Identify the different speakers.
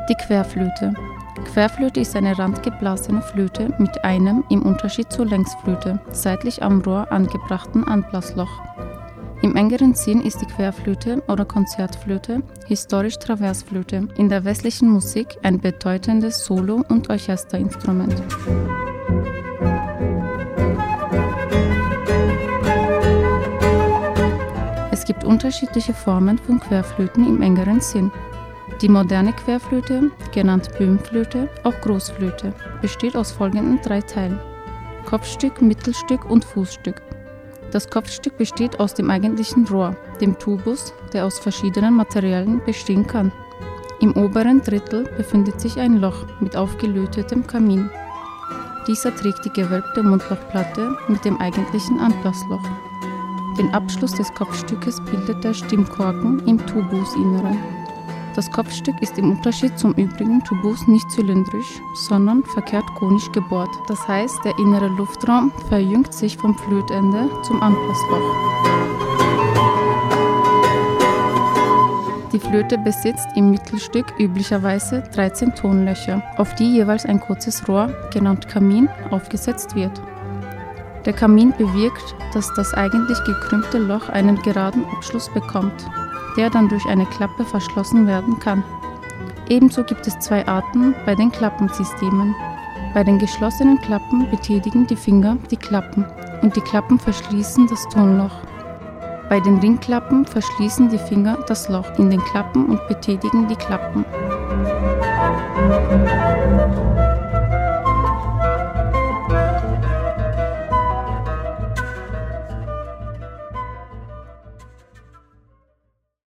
Speaker 1: Die Querflöte. Querflöte ist eine randgeblasene Flöte mit einem, im Unterschied zur Längsflöte, seitlich am Rohr angebrachten Anblasloch. Im engeren Sinn ist die Querflöte oder Konzertflöte historisch Traversflöte, in der westlichen Musik ein bedeutendes Solo- und Orchesterinstrument. Es gibt unterschiedliche Formen von Querflöten im engeren Sinn. Die moderne Querflöte, genannt Böhmflöte, auch Großflöte, besteht aus folgenden 3 Teilen: Kopfstück, Mittelstück und Fußstück. Das Kopfstück besteht aus dem eigentlichen Rohr, dem Tubus, der aus verschiedenen Materialien bestehen kann. Im oberen Drittel befindet sich ein Loch mit aufgelötetem Kamin. Dieser trägt die gewölbte Mundlochplatte mit dem eigentlichen Anblasloch. Den Abschluss des Kopfstückes bildet der Stimmkorken im Tubusinneren. Das Kopfstück ist im Unterschied zum übrigen Tubus nicht zylindrisch, sondern verkehrt konisch gebohrt. Das heißt, der innere Luftraum verjüngt sich vom Flötende zum Anblasloch. Die Flöte besitzt im Mittelstück üblicherweise 13 Tonlöcher, auf die jeweils ein kurzes Rohr, genannt Kamin, aufgesetzt wird. Der Kamin bewirkt, dass das eigentlich gekrümmte Loch einen geraden Abschluss bekommt, der dann durch eine Klappe verschlossen werden kann. Ebenso gibt es 2 Arten bei den Klappensystemen. Bei den geschlossenen Klappen betätigen die Finger die Klappen und die Klappen verschließen das Tonloch. Bei den Ringklappen verschließen die Finger das Loch in den Klappen und betätigen die Klappen.